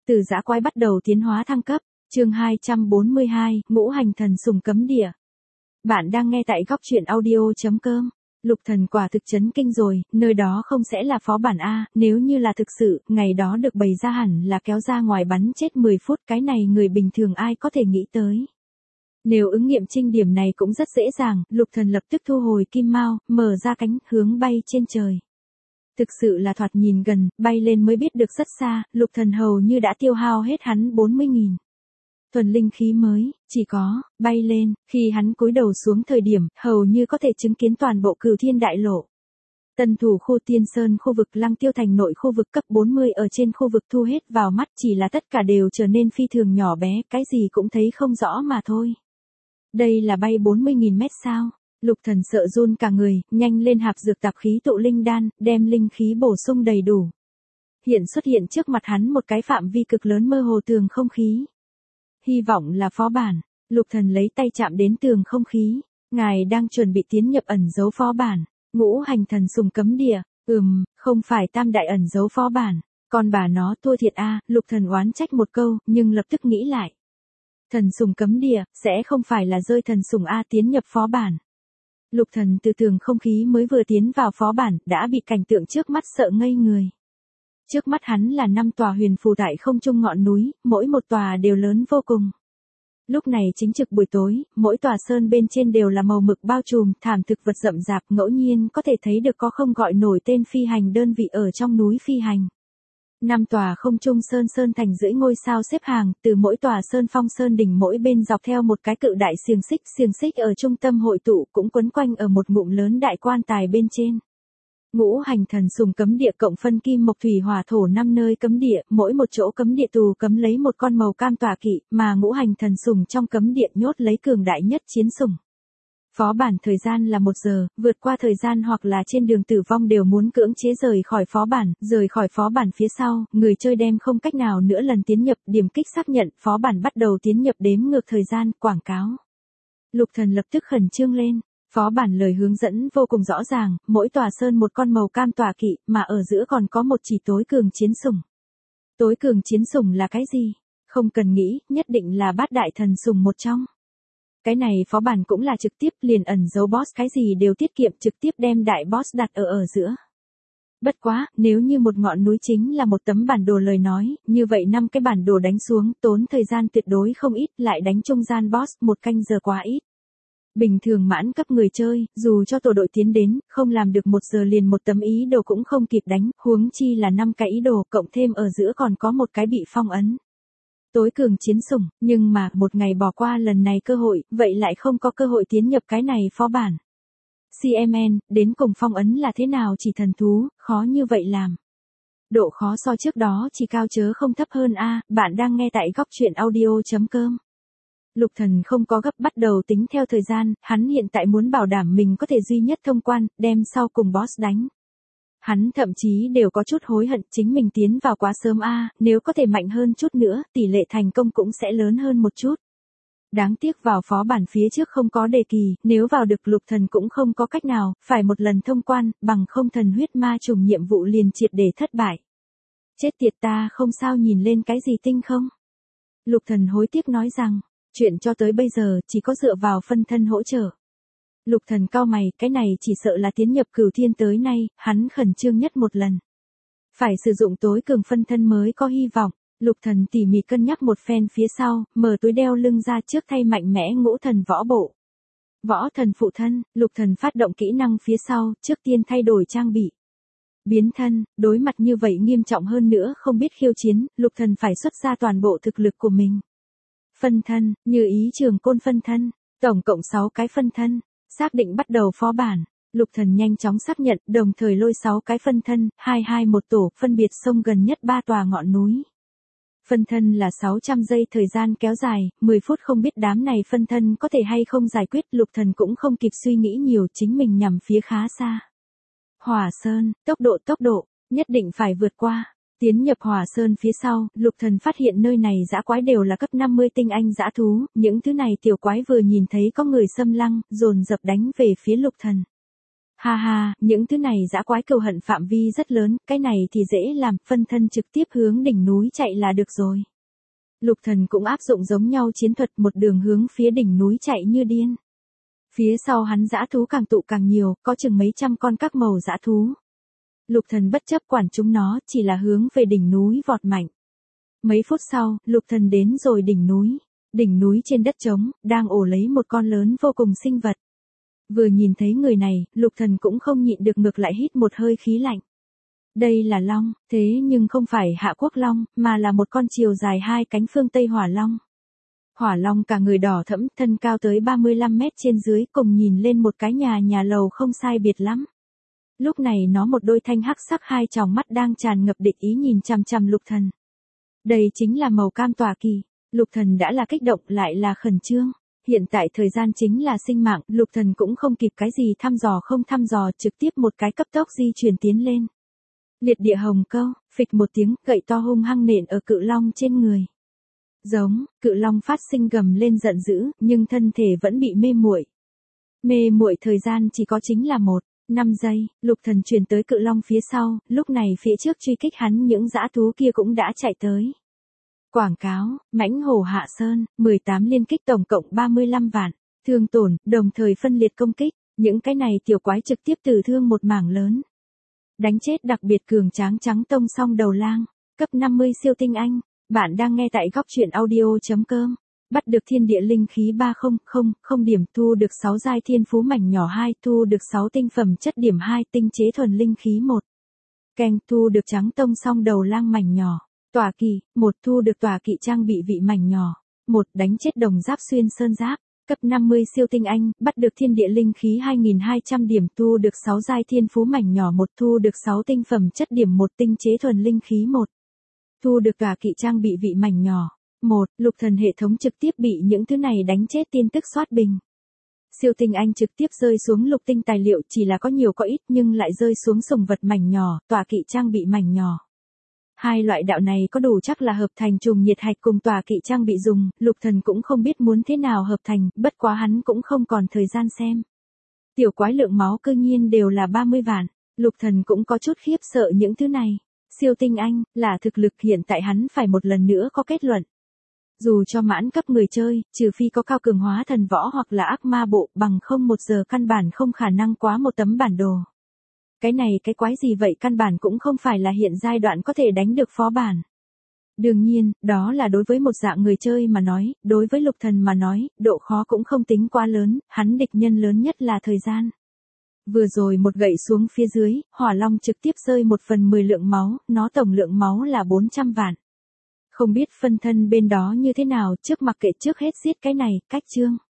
Từ dã quái bắt đầu tiến hóa thăng cấp, chương 242, ngũ hành thần sùng cấm địa. Bạn đang nghe tại góc truyện audio.com. Lục Thần quả thực chấn kinh rồi, nơi đó không sẽ là phó bản A, nếu như là thực sự, ngày đó được bày ra hẳn là kéo ra ngoài bắn chết 10 phút, cái này người bình thường ai có thể nghĩ tới. Nếu ứng nghiệm trinh điểm này cũng rất dễ dàng, Lục Thần lập tức thu hồi kim mao, mở ra cánh, hướng bay trên trời. Thực sự là thoạt nhìn gần, bay lên mới biết được rất xa, Lục Thần hầu như đã tiêu hao hết hắn 40.000 thuần linh khí mới, chỉ có, bay lên, khi hắn cúi đầu xuống thời điểm, hầu như có thể chứng kiến toàn bộ Cửu Thiên Đại Lộ. Tân thủ khu Tiên Sơn, khu vực Lăng Tiêu Thành nội, khu vực cấp 40 ở trên khu vực thu hết vào mắt, chỉ là tất cả đều trở nên phi thường nhỏ bé, cái gì cũng thấy không rõ mà thôi. Đây là bay 40.000 mét sao? Lục Thần sợ run cả người, nhanh lên hạp dược tạp khí tụ linh đan, đem linh khí bổ sung đầy đủ. Hiện xuất hiện trước mặt hắn một cái phạm vi cực lớn mơ hồ tường không khí. Hy vọng là phó bản. Lục Thần lấy tay chạm đến tường không khí. Ngài đang chuẩn bị tiến nhập ẩn dấu phó bản. Ngũ hành thần sùng cấm địa. Không phải tam đại ẩn dấu phó bản. Còn bà nó thua thiệt a. Lục Thần oán trách một câu, nhưng lập tức nghĩ lại. Thần sùng cấm địa, sẽ không phải là rơi thần sùng A tiến nhập phó bản. Lục Thần từ tường không khí mới vừa tiến vào phó bản, đã bị cảnh tượng trước mắt sợ ngây người. Trước mắt hắn là 5 tòa huyền phù tại không trung ngọn núi, mỗi một tòa đều lớn vô cùng. Lúc này chính trực buổi tối, mỗi tòa sơn bên trên đều là màu mực bao trùm, thảm thực vật rậm rạp, ngẫu nhiên có thể thấy được có không gọi nổi tên phi hành đơn vị ở trong núi phi hành. 5 tòa không trung sơn thành rưỡi ngôi sao xếp hàng, từ mỗi tòa sơn phong sơn đỉnh mỗi bên dọc theo một cái cự đại xiềng xích ở trung tâm hội tụ cũng quấn quanh ở một ngụm lớn đại quan tài bên trên. Ngũ hành thần sùng cấm địa cộng phân kim mộc thủy hỏa thổ 5 nơi cấm địa, mỗi một chỗ cấm địa tù cấm lấy một con màu cam tọa kỵ, mà ngũ hành thần sùng trong cấm địa nhốt lấy cường đại nhất chiến sủng. Phó bản thời gian là 1 giờ, vượt qua thời gian hoặc là trên đường tử vong đều muốn cưỡng chế rời khỏi phó bản phía sau, người chơi đem không cách nào nữa lần tiến nhập, điểm kích xác nhận, phó bản bắt đầu tiến nhập đếm ngược thời gian, quảng cáo. Lục Thần lập tức khẩn trương lên, phó bản lời hướng dẫn vô cùng rõ ràng, mỗi tòa sơn một con màu cam tọa kỵ, mà ở giữa còn có một chỉ tối cường chiến sủng. Tối cường chiến sủng là cái gì? Không cần nghĩ, nhất định là bát đại thần sủng một trong. Cái này phó bản cũng là trực tiếp liền ẩn dấu boss, cái gì đều tiết kiệm, trực tiếp đem đại boss đặt ở giữa. Bất quá, nếu như một ngọn núi chính là một tấm bản đồ lời nói, như vậy 5 cái bản đồ đánh xuống, tốn thời gian tuyệt đối không ít, lại đánh trung gian boss 1 canh giờ quá ít. Bình thường mãn cấp người chơi, dù cho tổ đội tiến đến, không làm được 1 giờ liền một tấm ý đồ cũng không kịp đánh, huống chi là 5 cái ý đồ, cộng thêm ở giữa còn có một cái bị phong ấn. Tối cường chiến sủng, nhưng mà một ngày bỏ qua lần này cơ hội, vậy lại không có cơ hội tiến nhập cái này phó bản. CMN, đến cùng phong ấn là thế nào chỉ thần thú, khó như vậy làm. Độ khó so trước đó chỉ cao chớ không thấp hơn a. Bạn đang nghe tại góc truyện audio.com. Lục Thần không có gấp bắt đầu tính theo thời gian, hắn hiện tại muốn bảo đảm mình có thể duy nhất thông quan, đem sau cùng boss đánh. Hắn thậm chí đều có chút hối hận chính mình tiến vào quá sớm a, nếu có thể mạnh hơn chút nữa, tỷ lệ thành công cũng sẽ lớn hơn một chút. Đáng tiếc vào phó bản phía trước không có đề kỳ, nếu vào được Lục Thần cũng không có cách nào, phải một lần thông quan, bằng không thần huyết ma trùng nhiệm vụ liền triệt để thất bại. Chết tiệt, ta không sao nhìn lên cái gì tinh không? Lục Thần hối tiếc nói rằng, chuyện cho tới bây giờ chỉ có dựa vào phân thân hỗ trợ. Lục Thần cau mày, cái này chỉ sợ là tiến nhập Cửu Thiên tới nay, hắn khẩn trương nhất một lần. Phải sử dụng tối cường phân thân mới có hy vọng. Lục Thần tỉ mỉ cân nhắc một phen phía sau, mở túi đeo lưng ra trước thay mạnh mẽ ngũ thần võ bộ. Võ thần phụ thân, Lục Thần phát động kỹ năng phía sau, trước tiên thay đổi trang bị. Biến thân, đối mặt như vậy nghiêm trọng hơn nữa không biết khiêu chiến, Lục Thần phải xuất ra toàn bộ thực lực của mình. Phân thân, như ý trường côn phân thân, tổng cộng 6 cái phân thân, xác định bắt đầu phó bản. Lục Thần nhanh chóng xác nhận, đồng thời lôi 6 cái phân thân, 2-2-1 tổ, phân biệt xông gần nhất 3 tòa ngọn núi. Phân thân là 600 giây thời gian kéo dài, 10 phút không biết đám này phân thân có thể hay không giải quyết, Lục Thần cũng không kịp suy nghĩ nhiều, chính mình nhằm phía khá xa. Hỏa Sơn, tốc độ, nhất định phải vượt qua. Tiến nhập Hỏa Sơn phía sau, Lục Thần phát hiện nơi này dã quái đều là cấp 50 tinh anh dã thú, những thứ này tiểu quái vừa nhìn thấy có người xâm lăng, dồn dập đánh về phía Lục Thần. Ha ha, những thứ này dã quái cừu hận phạm vi rất lớn, cái này thì dễ làm, phân thân trực tiếp hướng đỉnh núi chạy là được rồi. Lục Thần cũng áp dụng giống nhau chiến thuật, một đường hướng phía đỉnh núi chạy như điên. Phía sau hắn dã thú càng tụ càng nhiều, có chừng mấy trăm con các màu dã thú. Lục Thần bất chấp quản chúng nó, chỉ là hướng về đỉnh núi vọt mạnh. Mấy phút sau, Lục Thần đến rồi đỉnh núi. Đỉnh núi trên đất trống, đang ổ lấy một con lớn vô cùng sinh vật. Vừa nhìn thấy người này, Lục Thần cũng không nhịn được ngược lại hít một hơi khí lạnh. Đây là long, thế nhưng không phải Hạ Quốc long, mà là một con chiều dài 2 cánh phương Tây hỏa long. Hỏa long cả người đỏ thẫm, thân cao tới 35 mét trên dưới, cùng nhìn lên một cái nhà lầu không sai biệt lắm. Lúc này nó một đôi thanh hắc sắc hai tròng mắt đang tràn ngập địch ý nhìn chằm chằm Lục Thần. Đây chính là màu cam tỏa kỳ. Lục Thần đã là kích động lại là khẩn trương. Hiện tại thời gian chính là sinh mạng, Lục Thần cũng không kịp cái gì thăm dò không thăm dò, trực tiếp một cái cấp tốc di chuyển tiến lên. Liệt địa hồng câu, phịch một tiếng, gậy to hung hăng nện ở cự long trên người. Giống, cự long phát sinh gầm lên giận dữ, nhưng thân thể vẫn bị mê muội. Mê muội thời gian chỉ có chính là 5 giây, Lục Thần truyền tới cự long phía sau, lúc này phía trước truy kích hắn những dã thú kia cũng đã chạy tới. Quảng cáo, mãnh hổ Hạ Sơn, 18 liên kích tổng cộng 35 vạn, thương tổn, đồng thời phân liệt công kích, những cái này tiểu quái trực tiếp tử thương một mảng lớn. Đánh chết đặc biệt cường tráng trắng tông song đầu lang, cấp 50 siêu tinh anh, bạn đang nghe tại góc truyện audio.com. Bắt được thiên địa linh khí 3000 điểm, thu được 6 giai thiên phú mảnh nhỏ 2, thu được 6 tinh phẩm chất điểm 2, tinh chế thuần linh khí 1. Keng, thu được trắng tông song đầu lang mảnh nhỏ. Tỏa kỳ, 1, thu được tỏa kỵ trang bị vị mảnh nhỏ. 1, đánh chết đồng giáp xuyên sơn giáp. Cấp 50 siêu tinh anh, bắt được thiên địa linh khí 2200 điểm, thu được 6 giai thiên phú mảnh nhỏ 1, thu được 6 tinh phẩm chất điểm 1, tinh chế thuần linh khí 1. Thu được tỏa kỵ trang bị vị mảnh nhỏ. 1, Lục Thần hệ thống trực tiếp bị những thứ này đánh chết tin tức soát bình. Siêu tinh anh trực tiếp rơi xuống lục tinh tài liệu, chỉ là có nhiều có ít nhưng lại rơi xuống sùng vật mảnh nhỏ, tỏa kỵ trang bị mảnh nhỏ. Hai loại đạo này có đủ chắc là hợp thành trùng nhiệt hạch cùng tỏa kỵ trang bị dùng, Lục Thần cũng không biết muốn thế nào hợp thành, bất quá hắn cũng không còn thời gian xem. Tiểu quái lượng máu cư nhiên đều là 30 vạn, Lục Thần cũng có chút khiếp sợ những thứ này. Siêu tinh anh, là thực lực hiện tại hắn phải một lần nữa có kết luận. Dù cho mãn cấp người chơi, trừ phi có cao cường hóa thần võ hoặc là ác ma bộ, bằng không 1 giờ căn bản không khả năng quá một tấm bản đồ. Cái này cái quái gì vậy, căn bản cũng không phải là hiện giai đoạn có thể đánh được phó bản. Đương nhiên, đó là đối với một dạng người chơi mà nói, đối với Lục Thần mà nói, độ khó cũng không tính quá lớn, hắn địch nhân lớn nhất là thời gian. Vừa rồi một gậy xuống phía dưới, hỏa long trực tiếp rơi 1/10 lượng máu, nó tổng lượng máu là 400 vạn. Không biết phân thân bên đó như thế nào, trước mặc kệ, trước hết giết cái này, cách chương.